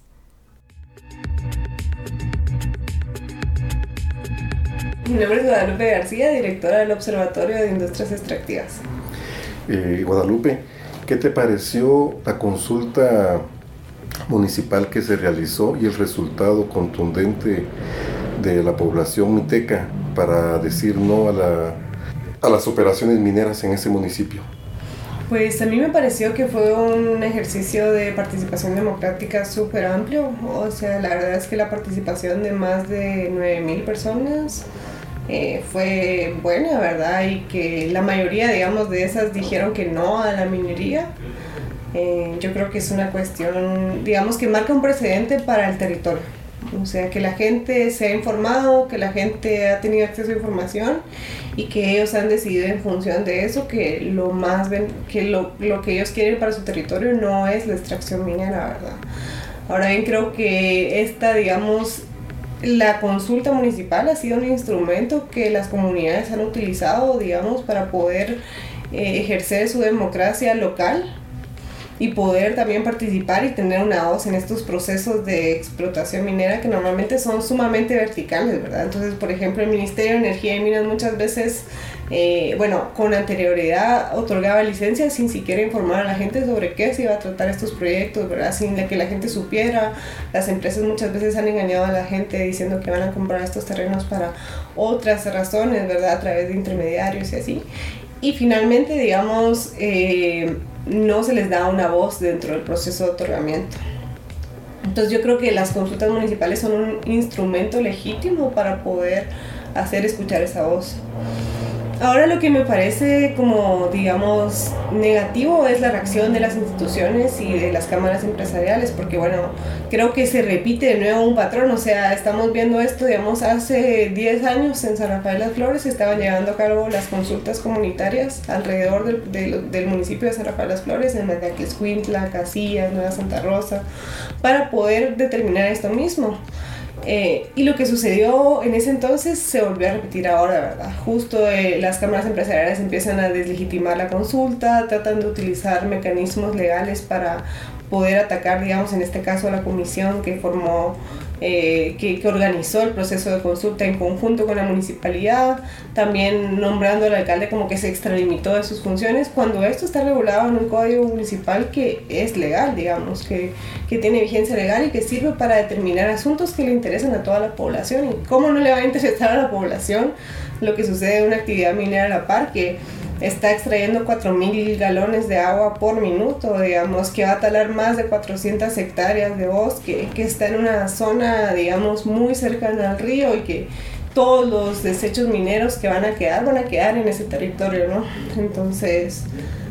Mi nombre es Guadalupe García, directora del Observatorio de Industrias Extractivas. Guadalupe, ¿qué te pareció la consulta municipal que se realizó y el resultado contundente de la población miteca para decir no a las operaciones mineras en ese municipio? Pues a mí me pareció que fue un ejercicio de participación democrática súper amplio. O sea, la verdad es que la participación de más de 9,000 personas fue buena, ¿verdad? Y que la mayoría, digamos, de esas dijeron que no a la minería. Yo creo que es una cuestión, digamos, que marca un precedente para el territorio. O sea, que la gente se ha informado, que la gente ha tenido acceso a información y que ellos han decidido en función de eso que lo que ellos quieren para su territorio no es la extracción minera, ¿verdad? Ahora bien, creo que la consulta municipal ha sido un instrumento que las comunidades han utilizado, digamos, para poder ejercer su democracia local y poder también participar y tener una voz en estos procesos de explotación minera que normalmente son sumamente verticales, ¿verdad? Entonces, por ejemplo, el Ministerio de Energía y Minas muchas veces, con anterioridad otorgaba licencias sin siquiera informar a la gente sobre qué se iba a tratar estos proyectos, ¿verdad? Sin que la gente supiera. Las empresas muchas veces han engañado a la gente diciendo que van a comprar estos terrenos para otras razones, ¿verdad? A través de intermediarios y así. Y finalmente, digamos, no se les da una voz dentro del proceso de otorgamiento. Entonces yo creo que las consultas municipales son un instrumento legítimo para poder hacer escuchar esa voz. Ahora lo que me parece como, digamos, negativo es la reacción de las instituciones y de las cámaras empresariales, porque creo que se repite de nuevo un patrón. O sea, estamos viendo esto, digamos, hace 10 años en San Rafael Las Flores estaban llevando a cabo las consultas comunitarias alrededor del municipio de San Rafael Las Flores, en Mazatlán, Casillas, Nueva Santa Rosa, para poder determinar esto mismo. Y lo que sucedió en ese entonces se volvió a repetir ahora, ¿verdad? Justo las cámaras empresariales empiezan a deslegitimar la consulta, tratan de utilizar mecanismos legales para poder atacar, digamos, en este caso a la comisión que formó, que organizó el proceso de consulta en conjunto con la municipalidad, también nombrando al alcalde como que se extralimitó de sus funciones, cuando esto está regulado en un código municipal que es legal, digamos, que tiene vigencia legal y que sirve para determinar asuntos que le interesan a toda la población. ¿Y cómo no le va a interesar a la población lo que sucede en una actividad minera a la par, que está extrayendo 4,000 galones de agua por minuto, digamos, que va a talar más de 400 hectáreas de bosque, que está en una zona, digamos, muy cercana al río y que todos los desechos mineros que van a quedar en ese territorio, ¿no? Entonces,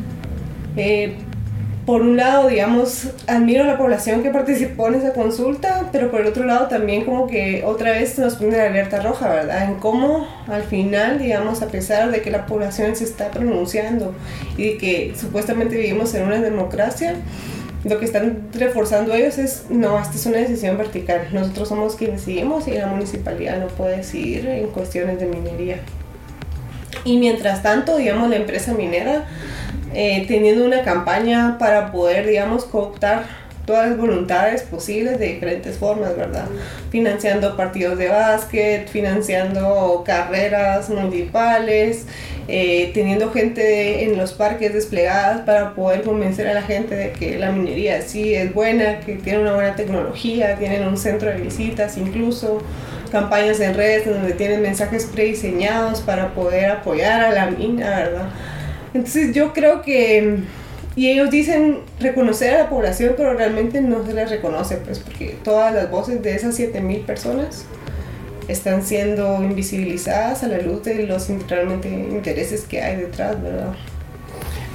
por un lado, digamos, admiro a la población que participó en esa consulta, pero por el otro lado también como que otra vez nos prende la alerta roja, ¿verdad? En cómo al final, digamos, a pesar de que la población se está pronunciando y de que supuestamente vivimos en una democracia, lo que están reforzando ellos es, no, esta es una decisión vertical. Nosotros somos quienes decidimos y la municipalidad no puede decidir en cuestiones de minería. Y mientras tanto, digamos, la empresa minera teniendo una campaña para poder, digamos, cooptar todas las voluntades posibles de diferentes formas, ¿verdad? Financiando partidos de básquet, financiando carreras municipales, teniendo gente en los parques desplegadas para poder convencer a la gente de que la minería sí es buena, que tiene una buena tecnología, tienen un centro de visitas incluso, campañas en redes donde tienen mensajes prediseñados para poder apoyar a la mina, ¿verdad? Entonces yo creo que, y ellos dicen reconocer a la población, pero realmente no se les reconoce, pues, porque todas las voces de esas 7,000 personas están siendo invisibilizadas a la luz de los realmente intereses que hay detrás, ¿verdad?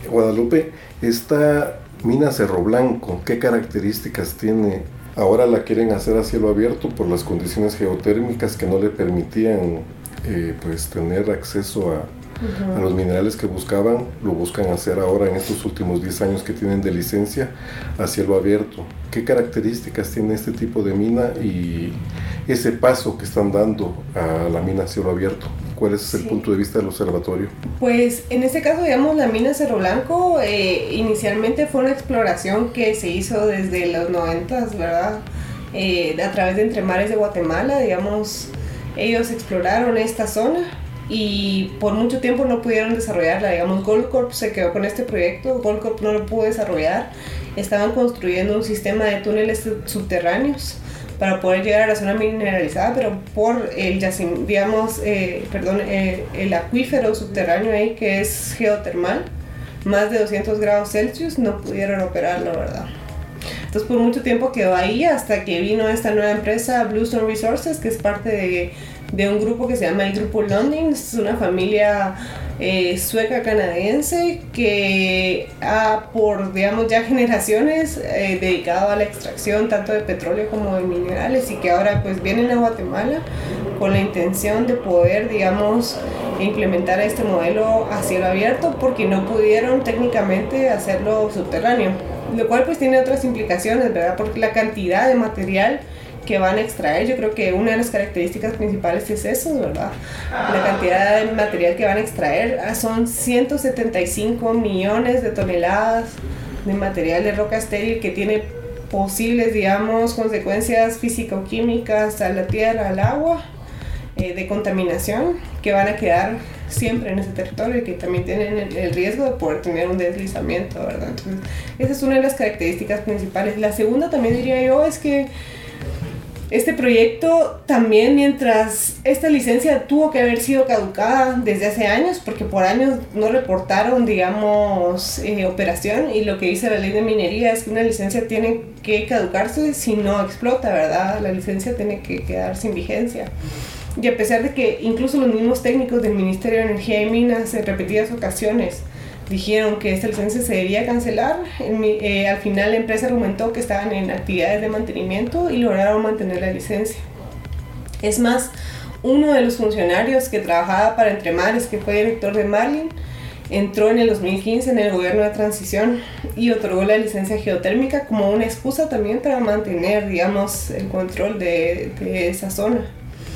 Guadalupe, esta mina Cerro Blanco, ¿qué características tiene? Ahora la quieren hacer a cielo abierto por las condiciones geotérmicas que no le permitían pues tener acceso a los minerales que buscaban. Lo buscan hacer ahora en estos últimos 10 años que tienen de licencia a cielo abierto. ¿Qué características tiene este tipo de mina y ese paso que están dando a la mina a cielo abierto? ¿Cuál es el punto de vista del observatorio? Pues en este caso, digamos, la mina Cerro Blanco inicialmente fue una exploración que se hizo desde los 90s, ¿verdad? A través de Entre Mares de Guatemala, digamos, ellos exploraron esta zona y por mucho tiempo no pudieron desarrollarla. Digamos, Goldcorp se quedó con este proyecto, Goldcorp no lo pudo desarrollar. Estaban construyendo un sistema de túneles subterráneos para poder llegar a la zona mineralizada, pero por el el acuífero subterráneo ahí, que es geotermal, más de 200 grados Celsius, no pudieron operarlo, ¿verdad? Entonces por mucho tiempo quedó ahí hasta que vino esta nueva empresa, Bluestone Resources, que es parte de un grupo que se llama el Grupo Lundin. Es una familia sueca-canadiense que ha por, digamos, ya generaciones dedicado a la extracción tanto de petróleo como de minerales, y que ahora pues vienen a Guatemala con la intención de poder, digamos, implementar este modelo a cielo abierto, porque no pudieron técnicamente hacerlo subterráneo, lo cual pues tiene otras implicaciones, ¿verdad? Porque la cantidad de material que van a extraer, yo creo que una de las características principales es eso, ¿verdad? La cantidad de material que van a extraer son 175 millones de toneladas de material de roca estéril que tiene posibles, digamos, consecuencias físico-químicas a la tierra, al agua, de contaminación, que van a quedar siempre en ese territorio y que también tienen el riesgo de poder tener un deslizamiento, ¿verdad? Entonces, esa es una de las características principales. La segunda también diría yo es que este proyecto también, mientras esta licencia tuvo que haber sido caducada desde hace años, porque por años no reportaron, digamos, operación, y lo que dice la ley de minería es que una licencia tiene que caducarse si no explota, ¿verdad? La licencia tiene que quedar sin vigencia. Y a pesar de que incluso los mismos técnicos del Ministerio de Energía y Minas en repetidas ocasiones dijeron que esta licencia se debía cancelar, al final la empresa argumentó que estaban en actividades de mantenimiento y lograron mantener la licencia. Es más, uno de los funcionarios que trabajaba para Entre Mares, que fue director de Marlin, entró en el 2015 en el gobierno de transición y otorgó la licencia geotérmica como una excusa también para mantener, digamos, el control de esa zona.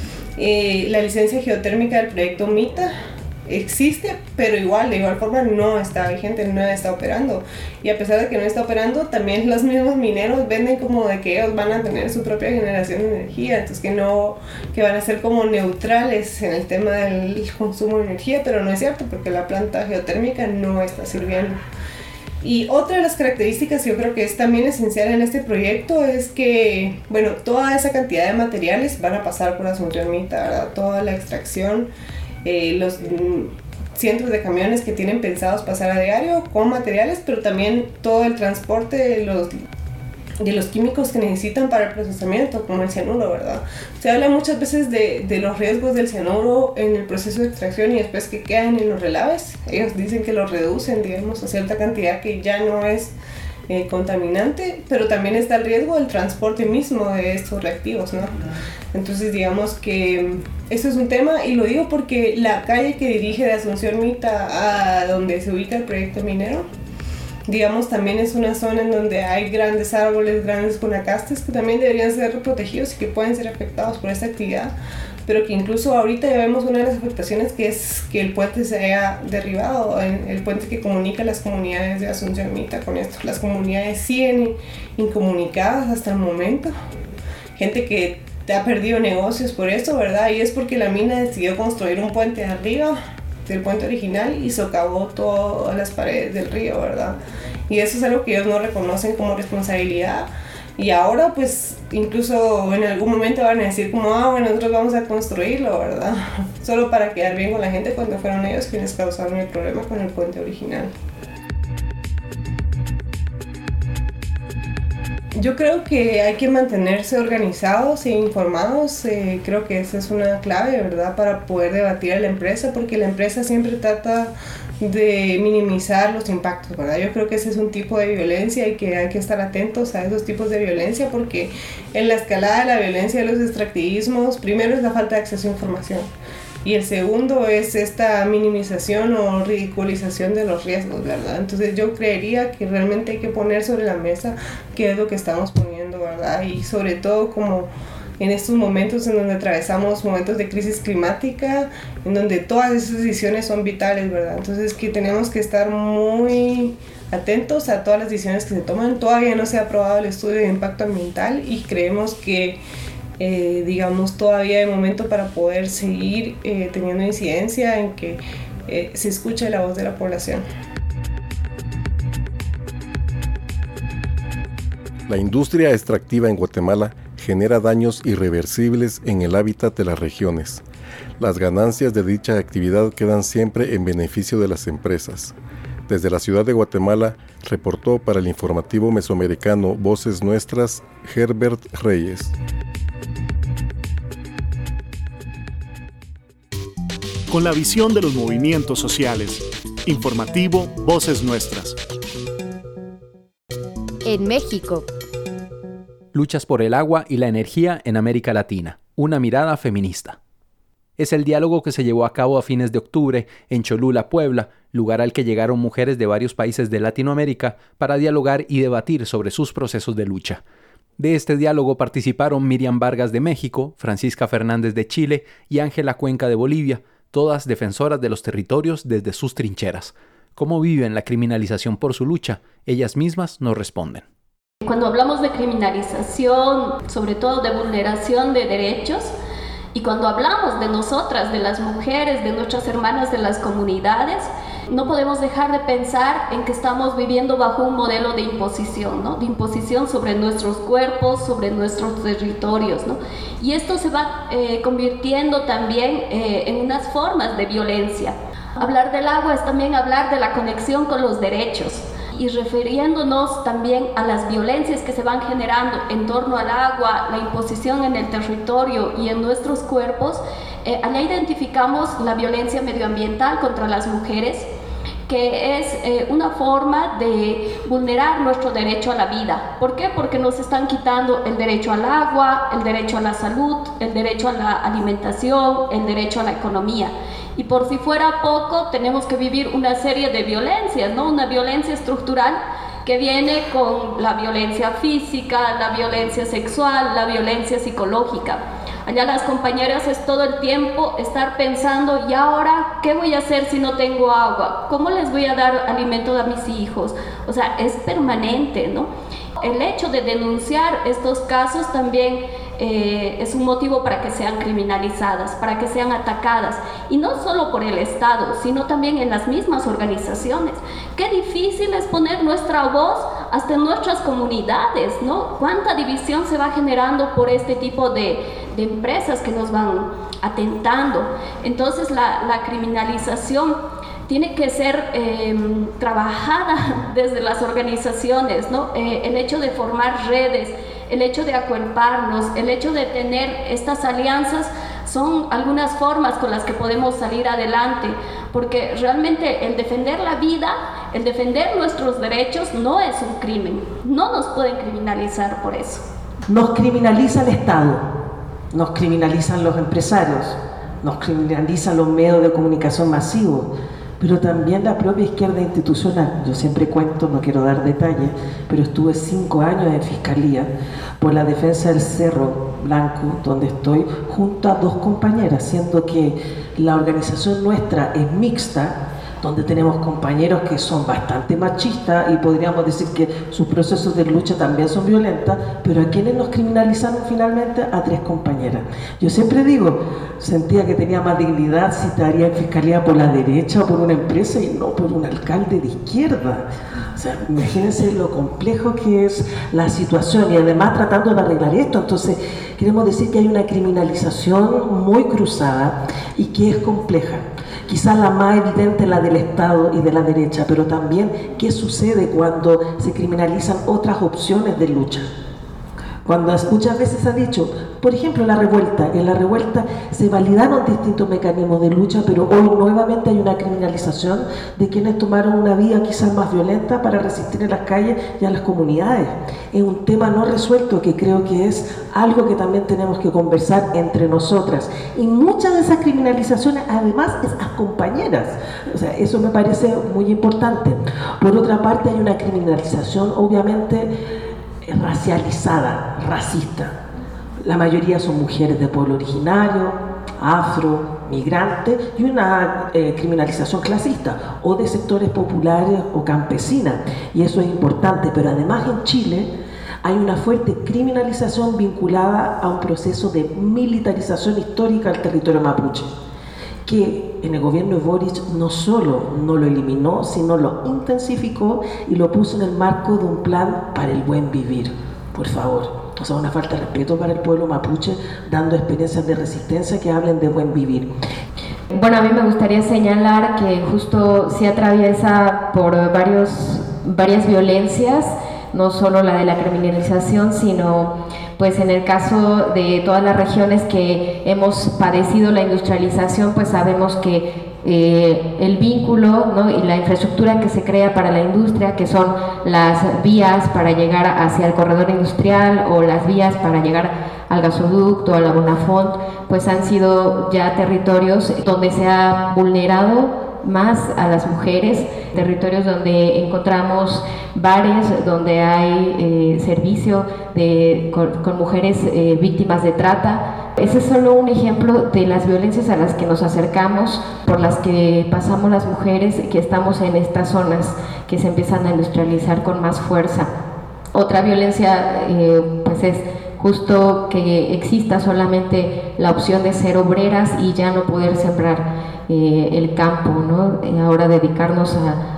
La licencia geotérmica del proyecto MITA existe, pero de igual forma no está vigente, no está operando. Y a pesar de que no está operando, también los mismos mineros venden como de que ellos van a tener su propia generación de energía, entonces que van a ser como neutrales en el tema del consumo de energía, pero no es cierto, porque la planta geotérmica no está sirviendo. Y otra de las características que yo creo que es también esencial en este proyecto es que, bueno, toda esa cantidad de materiales van a pasar por Asunción Mita, ¿verdad? Toda la extracción, los cientos de camiones que tienen pensados pasar a diario con materiales, pero también todo el transporte de los químicos que necesitan para el procesamiento, como el cianuro, ¿verdad? Se habla muchas veces de los riesgos del cianuro en el proceso de extracción y después que quedan en los relaves. Ellos dicen que los reducen, digamos, a cierta cantidad que ya no es contaminante, pero también está el riesgo del transporte mismo de estos reactivos, ¿no? Entonces digamos que eso es un tema, y lo digo porque la calle que dirige de Asunción Mita a donde se ubica el proyecto minero, digamos, también es una zona en donde hay grandes árboles, grandes guanacastes que también deberían ser protegidos y que pueden ser afectados por esta actividad, pero que incluso ahorita ya vemos una de las afectaciones, que es que el puente se haya derribado, el puente que comunica las comunidades de Asunción Mita con esto. Las comunidades siguen incomunicadas hasta el momento, gente que ha perdido negocios por esto, ¿verdad? Y es porque la mina decidió construir un puente arriba del puente original y socavó todas las paredes del río, ¿verdad? Y eso es algo que ellos no reconocen como responsabilidad. Y ahora, pues, incluso en algún momento van a decir como, bueno, nosotros vamos a construirlo, ¿verdad? Solo para quedar bien con la gente, cuando fueron ellos quienes causaron el problema con el puente original. Yo creo que hay que mantenerse organizados e informados. Creo que esa es una clave, ¿verdad?, para poder debatir a la empresa, porque la empresa siempre trata de minimizar los impactos, ¿verdad? Yo creo que ese es un tipo de violencia y que hay que estar atentos a esos tipos de violencia, porque en la escalada de la violencia de los extractivismos, primero es la falta de acceso a información y el segundo es esta minimización o ridiculización de los riesgos, ¿verdad? Entonces yo creería que realmente hay que poner sobre la mesa qué es lo que estamos poniendo, ¿verdad? Y sobre todo como en estos momentos en donde atravesamos momentos de crisis climática, en donde todas esas decisiones son vitales, ¿verdad? Entonces que tenemos que estar muy atentos a todas las decisiones que se toman. Todavía no se ha aprobado el estudio de impacto ambiental y creemos que todavía hay momento para poder seguir teniendo incidencia en que se escuche la voz de la población. La industria extractiva en Guatemala genera daños irreversibles en el hábitat de las regiones. Las ganancias de dicha actividad quedan siempre en beneficio de las empresas. Desde la ciudad de Guatemala, reportó para el informativo mesoamericano Voces Nuestras, Herbert Reyes. Con la visión de los movimientos sociales. Informativo Voces Nuestras. En México. Luchas por el agua y la energía en América Latina. Una mirada feminista. Es el diálogo que se llevó a cabo a fines de octubre en Cholula, Puebla, lugar al que llegaron mujeres de varios países de Latinoamérica para dialogar y debatir sobre sus procesos de lucha. De este diálogo participaron Miriam Vargas de México, Francisca Fernández de Chile y Ángela Cuenca de Bolivia, todas defensoras de los territorios desde sus trincheras. ¿Cómo viven la criminalización por su lucha? Ellas mismas nos responden. Cuando hablamos de criminalización, sobre todo de vulneración de derechos, y cuando hablamos de nosotras, de las mujeres, de nuestras hermanas de las comunidades, no podemos dejar de pensar en que estamos viviendo bajo un modelo de imposición, ¿no? De imposición sobre nuestros cuerpos, sobre nuestros territorios, ¿no? Y esto se va convirtiendo también en unas formas de violencia. Hablar del agua es también hablar de la conexión con los derechos. Y refiriéndonos también a las violencias que se van generando en torno al agua, la imposición en el territorio y en nuestros cuerpos, allá identificamos la violencia medioambiental contra las mujeres, que es una forma de vulnerar nuestro derecho a la vida. ¿Por qué? Porque nos están quitando el derecho al agua, el derecho a la salud, el derecho a la alimentación, el derecho a la economía. Y por si fuera poco, tenemos que vivir una serie de violencias, ¿no? Una violencia estructural que viene con la violencia física, la violencia sexual, la violencia psicológica. Allá las compañeras es todo el tiempo estar pensando, ¿y ahora qué voy a hacer si no tengo agua? ¿Cómo les voy a dar alimento a mis hijos? O sea, es permanente, ¿no? El hecho de denunciar estos casos también es un motivo para que sean criminalizadas, para que sean atacadas, y no solo por el Estado, sino también en las mismas organizaciones. Qué difícil es poner nuestra voz hasta en nuestras comunidades, ¿no? Cuánta división se va generando por este tipo de empresas que nos van atentando. Entonces la criminalización tiene que ser trabajada desde las organizaciones, ¿no? El hecho de formar redes, el hecho de acuerparnos, el hecho de tener estas alianzas son algunas formas con las que podemos salir adelante, porque realmente el defender la vida, el defender nuestros derechos no es un crimen, no nos pueden criminalizar por eso. Nos criminaliza el Estado, nos criminalizan los empresarios, nos criminalizan los medios de comunicación masivos, pero también la propia izquierda institucional. Yo siempre cuento, no quiero dar detalles, pero estuve 5 años en Fiscalía por la defensa del Cerro Blanco, donde estoy junto a 2 compañeras, siendo que la organización nuestra es mixta, donde tenemos compañeros que son bastante machistas y podríamos decir que sus procesos de lucha también son violentas, pero a quienes nos criminalizaron finalmente, a 3 compañeras. Yo siempre digo, sentía que tenía más dignidad si estaría en Fiscalía por la derecha o por una empresa y no por un alcalde de izquierda. O sea, imagínense lo complejo que es la situación y además tratando de arreglar esto. Entonces, queremos decir que hay una criminalización muy cruzada y que es compleja. Quizás la más evidente la del Estado y de la derecha, pero también qué sucede cuando se criminalizan otras opciones de lucha. Cuando muchas veces ha dicho, por ejemplo, en la revuelta se validaron distintos mecanismos de lucha, pero hoy nuevamente hay una criminalización de quienes tomaron una vía quizás más violenta para resistir en las calles y a las comunidades. Es un tema no resuelto que creo que es algo que también tenemos que conversar entre nosotras. Y muchas de esas criminalizaciones además es a compañeras. O sea, eso me parece muy importante. Por otra parte, hay una criminalización obviamente racializada, racista. La mayoría son mujeres de pueblo originario, afro, migrantes, y una criminalización clasista o de sectores populares o campesinas, y eso es importante. Pero además en Chile hay una fuerte criminalización vinculada a un proceso de militarización histórica del territorio mapuche, que en el gobierno de Boric no solo no lo eliminó, sino lo intensificó y lo puso en el marco de un plan para el buen vivir. Por favor, o sea, una falta de respeto para el pueblo mapuche, dando experiencias de resistencia que hablen de buen vivir. Bueno, a mí me gustaría señalar que justo se atraviesa por varias violencias, no solo la de la criminalización, sino pues en el caso de todas las regiones que hemos padecido la industrialización, pues sabemos que el vínculo, ¿no?, y la infraestructura que se crea para la industria, que son las vías para llegar hacia el corredor industrial o las vías para llegar al gasoducto, a la Bonafont, pues han sido ya territorios donde se ha vulnerado más a las mujeres, territorios donde encontramos bares, donde hay servicio con mujeres víctimas de trata. Ese es solo un ejemplo de las violencias a las que nos acercamos, por las que pasamos las mujeres que estamos en estas zonas que se empiezan a industrializar con más fuerza. Otra violencia pues es justo que exista solamente la opción de ser obreras y ya no poder sembrar el campo, ¿no? Ahora dedicarnos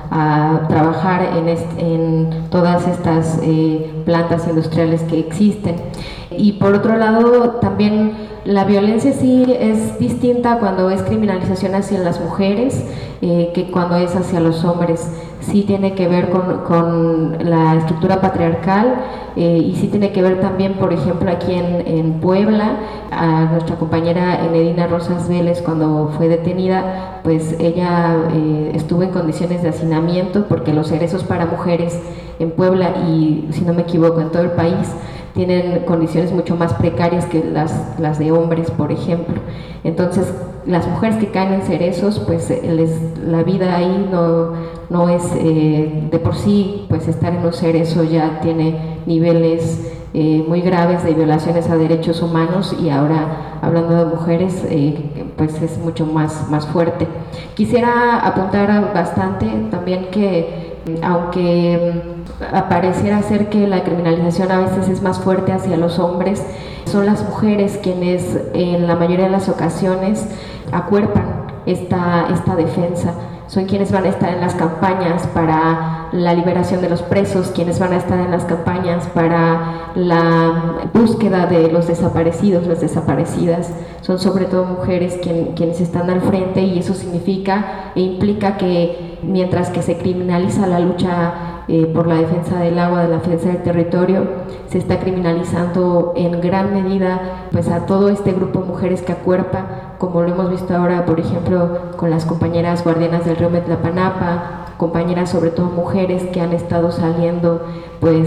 a trabajar en todas estas plantas industriales que existen. Y por otro lado, también la violencia sí es distinta cuando es criminalización hacia las mujeres que cuando es hacia los hombres. Sí tiene que ver con la estructura patriarcal y sí tiene que ver también, por ejemplo, aquí en Puebla, a nuestra compañera Enedina Rosas Vélez, cuando fue detenida, pues ella estuvo en condiciones de hacinamiento, porque los egresos para mujeres en Puebla y, si no me equivoco, en todo el país, tienen condiciones mucho más precarias que las de hombres, por ejemplo. Entonces, las mujeres que caen en cerezos, pues la vida ahí no es de por sí, pues estar en un cerezo ya tiene niveles muy graves de violaciones a derechos humanos, y ahora, hablando de mujeres, pues es mucho más fuerte. Quisiera apuntar bastante también que, aunque pareciera ser que la criminalización a veces es más fuerte hacia los hombres, son las mujeres quienes en la mayoría de las ocasiones acuerpan esta defensa. Son quienes van a estar en las campañas para la liberación de los presos, quienes van a estar en las campañas para la búsqueda de los desaparecidos, las desaparecidas. Son sobre todo mujeres quienes están al frente, y eso significa e implica que mientras que se criminaliza la lucha por la defensa del agua, de la defensa del territorio, se está criminalizando en gran medida pues a todo este grupo de mujeres que acuerpa, como lo hemos visto ahora, por ejemplo, con las compañeras guardianas del río Metlapanapa, compañeras, sobre todo mujeres, que han estado saliendo pues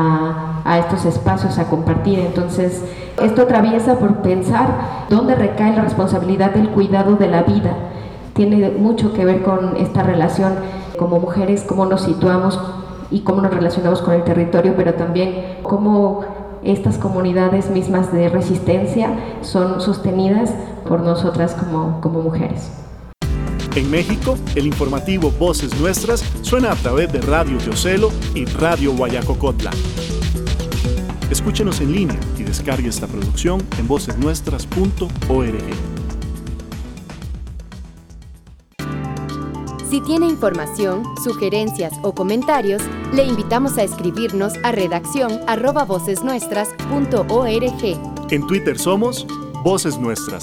a estos espacios a compartir. Entonces, esto atraviesa por pensar dónde recae la responsabilidad del cuidado de la vida. Tiene mucho que ver con esta relación como mujeres, cómo nos situamos y cómo nos relacionamos con el territorio, pero también cómo estas comunidades mismas de resistencia son sostenidas por nosotras como mujeres. En México, el informativo Voces Nuestras suena a través de Radio Teocelo y Radio Guayacocotla. Escúchenos en línea y descargue esta producción en vocesnuestras.org. Si tiene información, sugerencias o comentarios, le invitamos a escribirnos a redacción@vocesnuestras.org. En Twitter somos Voces Nuestras.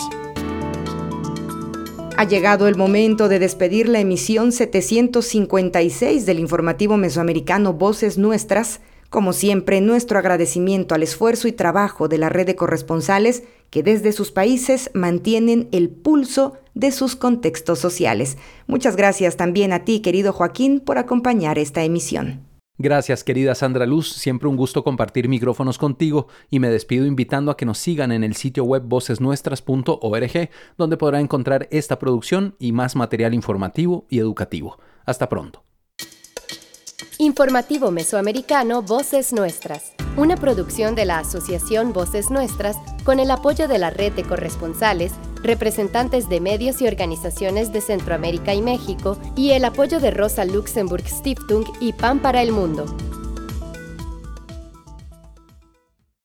Ha llegado el momento de despedir la emisión 756 del informativo mesoamericano Voces Nuestras Como siempre, nuestro agradecimiento al esfuerzo y trabajo de la red de corresponsales que desde sus países mantienen el pulso de sus contextos sociales. Muchas gracias también a ti, querido Joaquín, por acompañar esta emisión. Gracias, querida Sandra Luz. Siempre un gusto compartir micrófonos contigo y me despido invitando a que nos sigan en el sitio web vocesnuestras.org, donde podrá encontrar esta producción y más material informativo y educativo. Hasta pronto. Informativo Mesoamericano Voces Nuestras, una producción de la Asociación Voces Nuestras con el apoyo de la Red de Corresponsales, representantes de medios y organizaciones de Centroamérica y México y el apoyo de Rosa Luxemburg Stiftung y Pan para el Mundo.